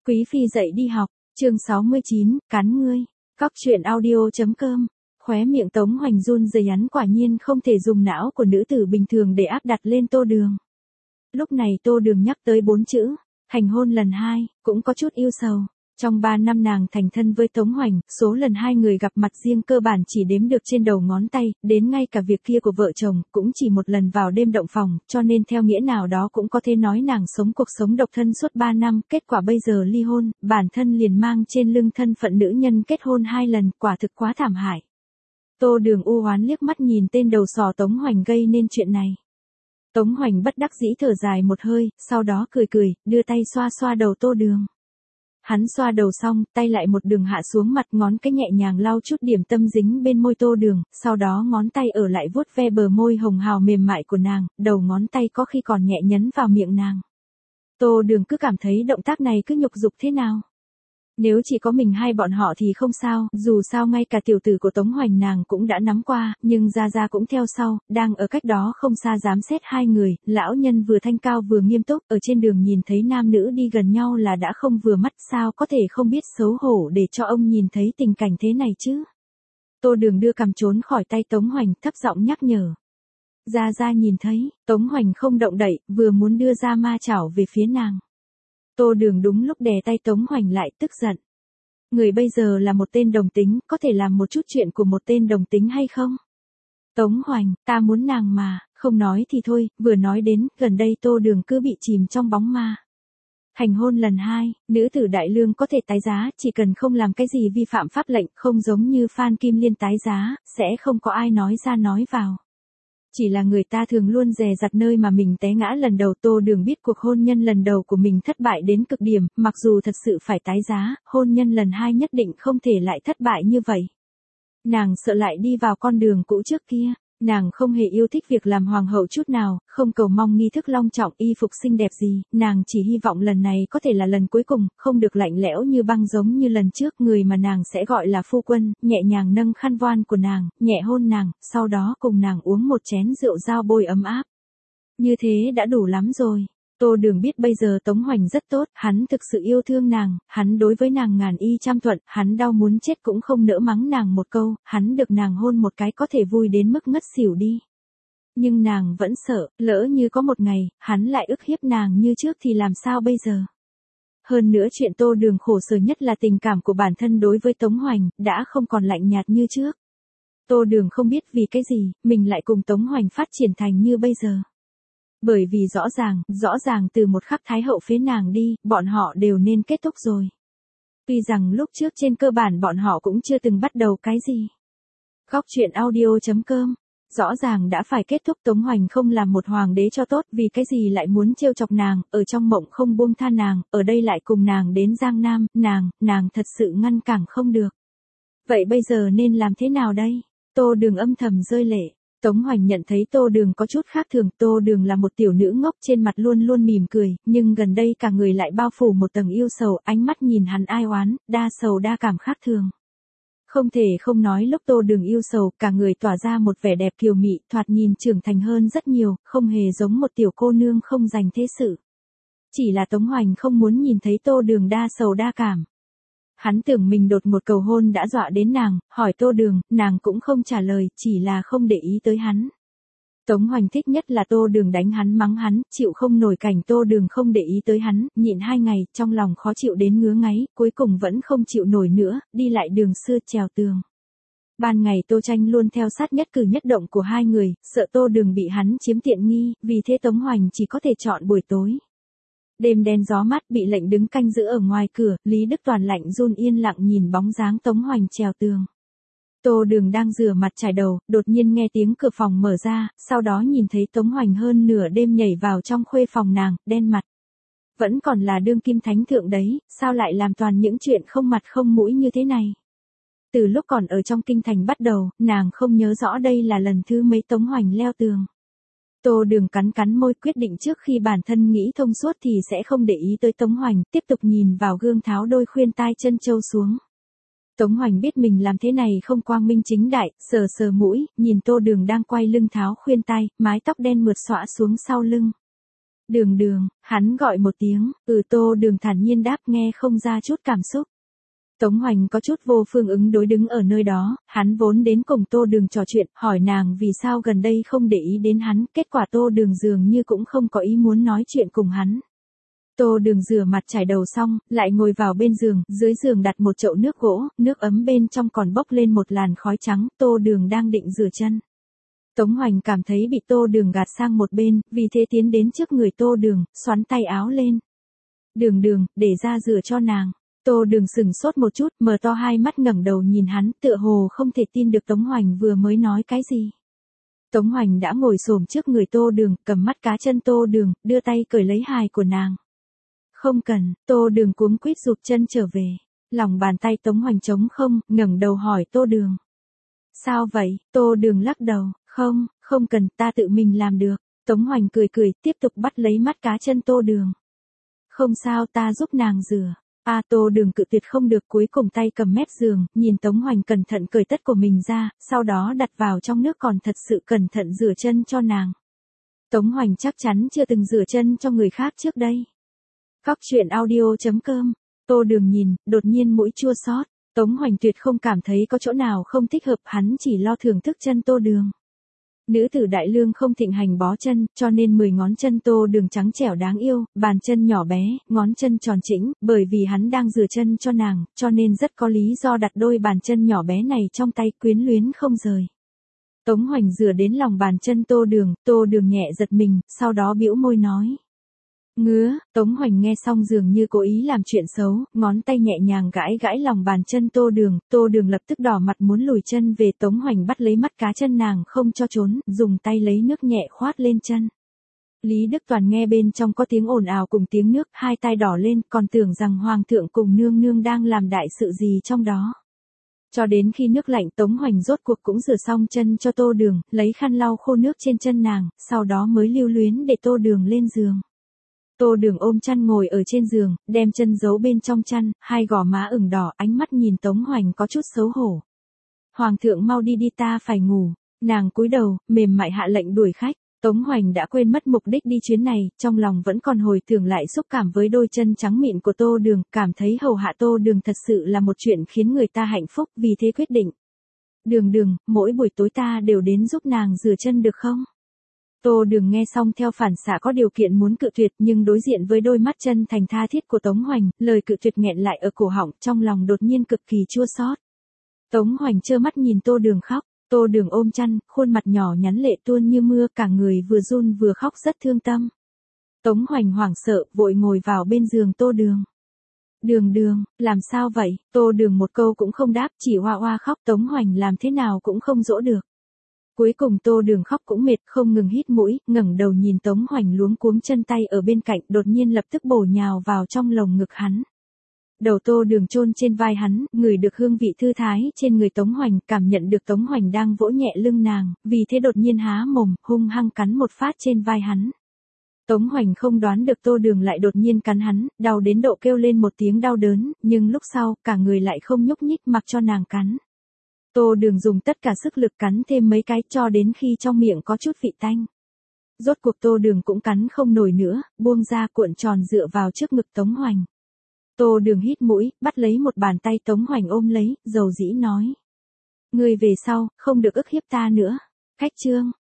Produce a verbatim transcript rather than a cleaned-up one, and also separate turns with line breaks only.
Quý phi dậy đi học, chương sáu mươi chín, cắn ngươi. Cóc truyện audio.com. Khóe miệng Tống Hoành run rẩy, hắn quả nhiên không thể dùng não của nữ tử bình thường để áp đặt lên Tô Đường. Lúc này Tô Đường nhắc tới bốn chữ, thành hôn lần hai, cũng có chút yêu sầu. Trong ba năm nàng thành thân với Tống Hoành, số lần hai người gặp mặt riêng cơ bản chỉ đếm được trên đầu ngón tay, đến ngay cả việc kia của vợ chồng cũng chỉ một lần vào đêm động phòng, cho nên theo nghĩa nào đó cũng có thể nói nàng sống cuộc sống độc thân suốt ba năm, kết quả bây giờ ly hôn, bản thân liền mang trên lưng thân phận nữ nhân kết hôn hai lần, quả thực quá thảm hại. Tô Đường u oán liếc mắt nhìn tên đầu sò Tống Hoành gây nên chuyện này. Tống Hoành bất đắc dĩ thở dài một hơi, sau đó cười cười, đưa tay xoa xoa đầu Tô Đường. Hắn xoa đầu xong, tay lại một đường hạ xuống mặt, ngón cái nhẹ nhàng lau chút điểm tâm dính bên môi Tô Đường, sau đó ngón tay ở lại vuốt ve bờ môi hồng hào mềm mại của nàng, đầu ngón tay có khi còn nhẹ nhấn vào miệng nàng. Tô Đường cứ cảm thấy động tác này cứ nhục dục thế nào. Nếu chỉ có mình hai bọn họ thì không sao, dù sao ngay cả tiểu tử của Tống Hoành nàng cũng đã nắm qua, nhưng Gia Gia cũng theo sau, đang ở cách đó không xa giám xét hai người, lão nhân vừa thanh cao vừa nghiêm túc, ở trên đường nhìn thấy nam nữ đi gần nhau là đã không vừa mắt, sao có thể không biết xấu hổ để cho ông nhìn thấy tình cảnh thế này chứ. Tô Đường đưa cằm trốn khỏi tay Tống Hoành, thấp giọng nhắc nhở. Gia Gia nhìn thấy, Tống Hoành không động đậy, vừa muốn đưa ra ma chảo về phía nàng. Tô Đường đúng lúc đè tay Tống Hoành lại, tức giận. Người bây giờ là một tên đồng tính, có thể làm một chút chuyện của một tên đồng tính hay không? Tống Hoành, ta muốn nàng mà, không nói thì thôi, vừa nói đến, gần đây Tô Đường cứ bị chìm trong bóng ma. Thành hôn lần hai, nữ tử đại lương có thể tái giá, chỉ cần không làm cái gì vi phạm pháp lệnh, không giống như Phan Kim Liên tái giá, sẽ không có ai nói ra nói vào. Chỉ là người ta thường luôn dè dặt nơi mà mình té ngã lần đầu. Tô Đường biết cuộc hôn nhân lần đầu của mình thất bại đến cực điểm, mặc dù thật sự phải tái giá, hôn nhân lần hai nhất định không thể lại thất bại như vậy. Nàng sợ lại đi vào con đường cũ trước kia, nàng không hề yêu thích việc làm hoàng hậu chút nào, không cầu mong nghi thức long trọng y phục xinh đẹp gì, nàng chỉ hy vọng lần này có thể là lần cuối cùng, không được lạnh lẽo như băng giống như lần trước. Người mà nàng sẽ gọi là phu quân, nhẹ nhàng nâng khăn voan của nàng, nhẹ hôn nàng, sau đó cùng nàng uống một chén rượu dao bôi ấm áp. Như thế đã đủ lắm rồi. Tô Đường biết bây giờ Tống Hoành rất tốt, hắn thực sự yêu thương nàng, hắn đối với nàng ngàn y trăm thuận, hắn đau muốn chết cũng không nỡ mắng nàng một câu, hắn được nàng hôn một cái có thể vui đến mức ngất xỉu đi. Nhưng nàng vẫn sợ, lỡ như có một ngày, hắn lại ức hiếp nàng như trước thì làm sao bây giờ? Hơn nữa chuyện Tô Đường khổ sở nhất là tình cảm của bản thân đối với Tống Hoành, đã không còn lạnh nhạt như trước. Tô Đường không biết vì cái gì, mình lại cùng Tống Hoành phát triển thành như bây giờ. Bởi vì rõ ràng, rõ ràng từ một khắc Thái hậu phế nàng đi, bọn họ đều nên kết thúc rồi. Tuy rằng lúc trước trên cơ bản bọn họ cũng chưa từng bắt đầu cái gì. Cóc truyện audio.com. Rõ ràng đã phải kết thúc. Tống Hoành không làm một hoàng đế cho tốt, vì cái gì lại muốn trêu chọc nàng, ở trong mộng không buông tha nàng, ở đây lại cùng nàng đến Giang Nam, nàng, nàng thật sự ngăn cản không được. Vậy bây giờ nên làm thế nào đây? Tô Đường âm thầm rơi lệ. Tống Hoành nhận thấy Tô Đường có chút khác thường. Tô Đường là một tiểu nữ ngốc, trên mặt luôn luôn mỉm cười, nhưng gần đây cả người lại bao phủ một tầng yêu sầu, ánh mắt nhìn hắn ai oán, đa sầu đa cảm khác thường. Không thể không nói lúc Tô Đường yêu sầu, cả người tỏa ra một vẻ đẹp kiều mị, thoạt nhìn trưởng thành hơn rất nhiều, không hề giống một tiểu cô nương không dành thế sự. Chỉ là Tống Hoành không muốn nhìn thấy Tô Đường đa sầu đa cảm. Hắn tưởng mình đột một cầu hôn đã dọa đến nàng, hỏi Tô Đường, nàng cũng không trả lời, chỉ là không để ý tới hắn. Tống Hoành thích nhất là Tô Đường đánh hắn mắng hắn, chịu không nổi cảnh Tô Đường không để ý tới hắn, nhịn hai ngày, trong lòng khó chịu đến ngứa ngáy, cuối cùng vẫn không chịu nổi nữa, đi lại đường xưa trèo tường. Ban ngày Tô Tranh luôn theo sát nhất cử nhất động của hai người, sợ Tô Đường bị hắn chiếm tiện nghi, vì thế Tống Hoành chỉ có thể chọn buổi tối. Đêm đen gió mát, bị lệnh đứng canh giữ ở ngoài cửa, Lý Đức Toàn lạnh run yên lặng nhìn bóng dáng Tống Hoành trèo tường. Tô Đường đang rửa mặt chải đầu, đột nhiên nghe tiếng cửa phòng mở ra, sau đó nhìn thấy Tống Hoành hơn nửa đêm nhảy vào trong khuê phòng nàng, đen mặt. Vẫn còn là đương kim thánh thượng đấy, sao lại làm toàn những chuyện không mặt không mũi như thế này? Từ lúc còn ở trong kinh thành bắt đầu, nàng không nhớ rõ đây là lần thứ mấy Tống Hoành leo tường. Tô Đường cắn cắn môi, quyết định trước khi bản thân nghĩ thông suốt thì sẽ không để ý tới Tống Hoành, tiếp tục nhìn vào gương tháo đôi khuyên tai chân châu xuống. Tống Hoành biết mình làm thế này không quang minh chính đại, sờ sờ mũi, nhìn Tô Đường đang quay lưng tháo khuyên tai, mái tóc đen mượt xõa xuống sau lưng. Đường đường, hắn gọi một tiếng, ừ Tô Đường thản nhiên đáp nghe không ra chút cảm xúc. Tống Hoành có chút vô phương ứng đối đứng ở nơi đó, hắn vốn đến cùng Tô Đường trò chuyện, hỏi nàng vì sao gần đây không để ý đến hắn, kết quả Tô Đường dường như cũng không có ý muốn nói chuyện cùng hắn. Tô Đường rửa mặt chải đầu xong, lại ngồi vào bên giường, dưới giường đặt một chậu nước gỗ, nước ấm bên trong còn bốc lên một làn khói trắng, Tô Đường đang định rửa chân. Tống Hoành cảm thấy bị Tô Đường gạt sang một bên, vì thế tiến đến trước người Tô Đường, xoắn tay áo lên. Đường đường, để ra rửa cho nàng. Tô Đường sừng sốt một chút, mở to hai mắt ngẩng đầu nhìn hắn, tựa hồ không thể tin được Tống Hoành vừa mới nói cái gì. Tống Hoành đã ngồi xổm trước người Tô Đường, cầm mắt cá chân Tô Đường, đưa tay cởi lấy hài của nàng. Không cần, Tô Đường cuống quýt rụt chân trở về. Lòng bàn tay Tống Hoành trống không, ngẩng đầu hỏi Tô Đường. Sao vậy? Tô Đường lắc đầu, không, không cần, ta tự mình làm được. Tống Hoành cười cười, tiếp tục bắt lấy mắt cá chân Tô Đường. Không sao, ta giúp nàng rửa. A Tô Đường cự tuyệt không được, cuối cùng tay cầm mép giường, nhìn Tống Hoành cẩn thận cởi tất của mình ra, sau đó đặt vào trong nước còn thật sự cẩn thận rửa chân cho nàng. Tống Hoành chắc chắn chưa từng rửa chân cho người khác trước đây. Cóc truyện audio chấm com. Tô Đường nhìn, đột nhiên mũi chua xót. Tống Hoành tuyệt không cảm thấy có chỗ nào không thích hợp, hắn chỉ lo thưởng thức chân Tô Đường. Nữ tử đại lương không thịnh hành bó chân, cho nên mười ngón chân Tô Đường trắng trẻo đáng yêu, bàn chân nhỏ bé, ngón chân tròn chỉnh, bởi vì hắn đang rửa chân cho nàng, cho nên rất có lý do đặt đôi bàn chân nhỏ bé này trong tay, quyến luyến không rời. Tống Hoành rửa đến lòng bàn chân Tô Đường, Tô Đường nhẹ giật mình, sau đó bĩu môi nói. Ngứa, Tống Hoành nghe xong dường như cố ý làm chuyện xấu, ngón tay nhẹ nhàng gãi gãi lòng bàn chân Tô Đường, Tô Đường lập tức đỏ mặt muốn lùi chân về, Tống Hoành bắt lấy mắt cá chân nàng không cho trốn, dùng tay lấy nước nhẹ khoát lên chân. Lý Đức Toàn nghe bên trong có tiếng ồn ào cùng tiếng nước, hai tay đỏ lên, còn tưởng rằng Hoàng thượng cùng nương nương đang làm đại sự gì trong đó. Cho đến khi nước lạnh, Tống Hoành rốt cuộc cũng rửa xong chân cho Tô Đường, lấy khăn lau khô nước trên chân nàng, sau đó mới lưu luyến để Tô Đường lên giường. Tô Đường ôm chăn ngồi ở trên giường, đem chân giấu bên trong chăn, hai gò má ửng đỏ, ánh mắt nhìn Tống Hoành có chút xấu hổ. Hoàng thượng mau đi đi, ta phải ngủ. Nàng cúi đầu, mềm mại hạ lệnh đuổi khách. Tống Hoành đã quên mất mục đích đi chuyến này, trong lòng vẫn còn hồi tưởng lại xúc cảm với đôi chân trắng mịn của Tô Đường, cảm thấy hầu hạ Tô Đường thật sự là một chuyện khiến người ta hạnh phúc, vì thế quyết định. Đường Đường, mỗi buổi tối ta đều đến giúp nàng rửa chân được không? Tô Đường nghe xong theo phản xạ có điều kiện muốn cự tuyệt, nhưng đối diện với đôi mắt chân thành tha thiết của Tống Hoành, lời cự tuyệt nghẹn lại ở cổ họng, trong lòng đột nhiên cực kỳ chua xót. Tống Hoành trơ mắt nhìn Tô Đường khóc, Tô Đường ôm chăn, khuôn mặt nhỏ nhắn lệ tuôn như mưa, cả người vừa run vừa khóc rất thương tâm. Tống Hoành hoảng sợ, vội ngồi vào bên giường Tô Đường. Đường Đường, làm sao vậy? Tô Đường một câu cũng không đáp, chỉ hoa hoa khóc, Tống Hoành làm thế nào cũng không dỗ được. Cuối cùng Tô Đường khóc cũng mệt, không ngừng hít mũi, ngẩng đầu nhìn Tống Hoành luống cuống chân tay ở bên cạnh, đột nhiên lập tức bổ nhào vào trong lồng ngực hắn. Đầu Tô Đường chôn trên vai hắn, ngửi được hương vị thư thái trên người Tống Hoành, cảm nhận được Tống Hoành đang vỗ nhẹ lưng nàng, vì thế đột nhiên há mồm, hung hăng cắn một phát trên vai hắn. Tống Hoành không đoán được Tô Đường lại đột nhiên cắn hắn, đau đến độ kêu lên một tiếng đau đớn, nhưng lúc sau, cả người lại không nhúc nhích mặc cho nàng cắn. Tô Đường dùng tất cả sức lực cắn thêm mấy cái cho đến khi trong miệng có chút vị tanh. Rốt cuộc Tô Đường cũng cắn không nổi nữa, buông ra cuộn tròn dựa vào trước ngực Tống Hoành. Tô Đường hít mũi, bắt lấy một bàn tay Tống Hoành ôm lấy, dầu dĩ nói. Ngươi về sau, không được ức hiếp ta nữa. Khách chương,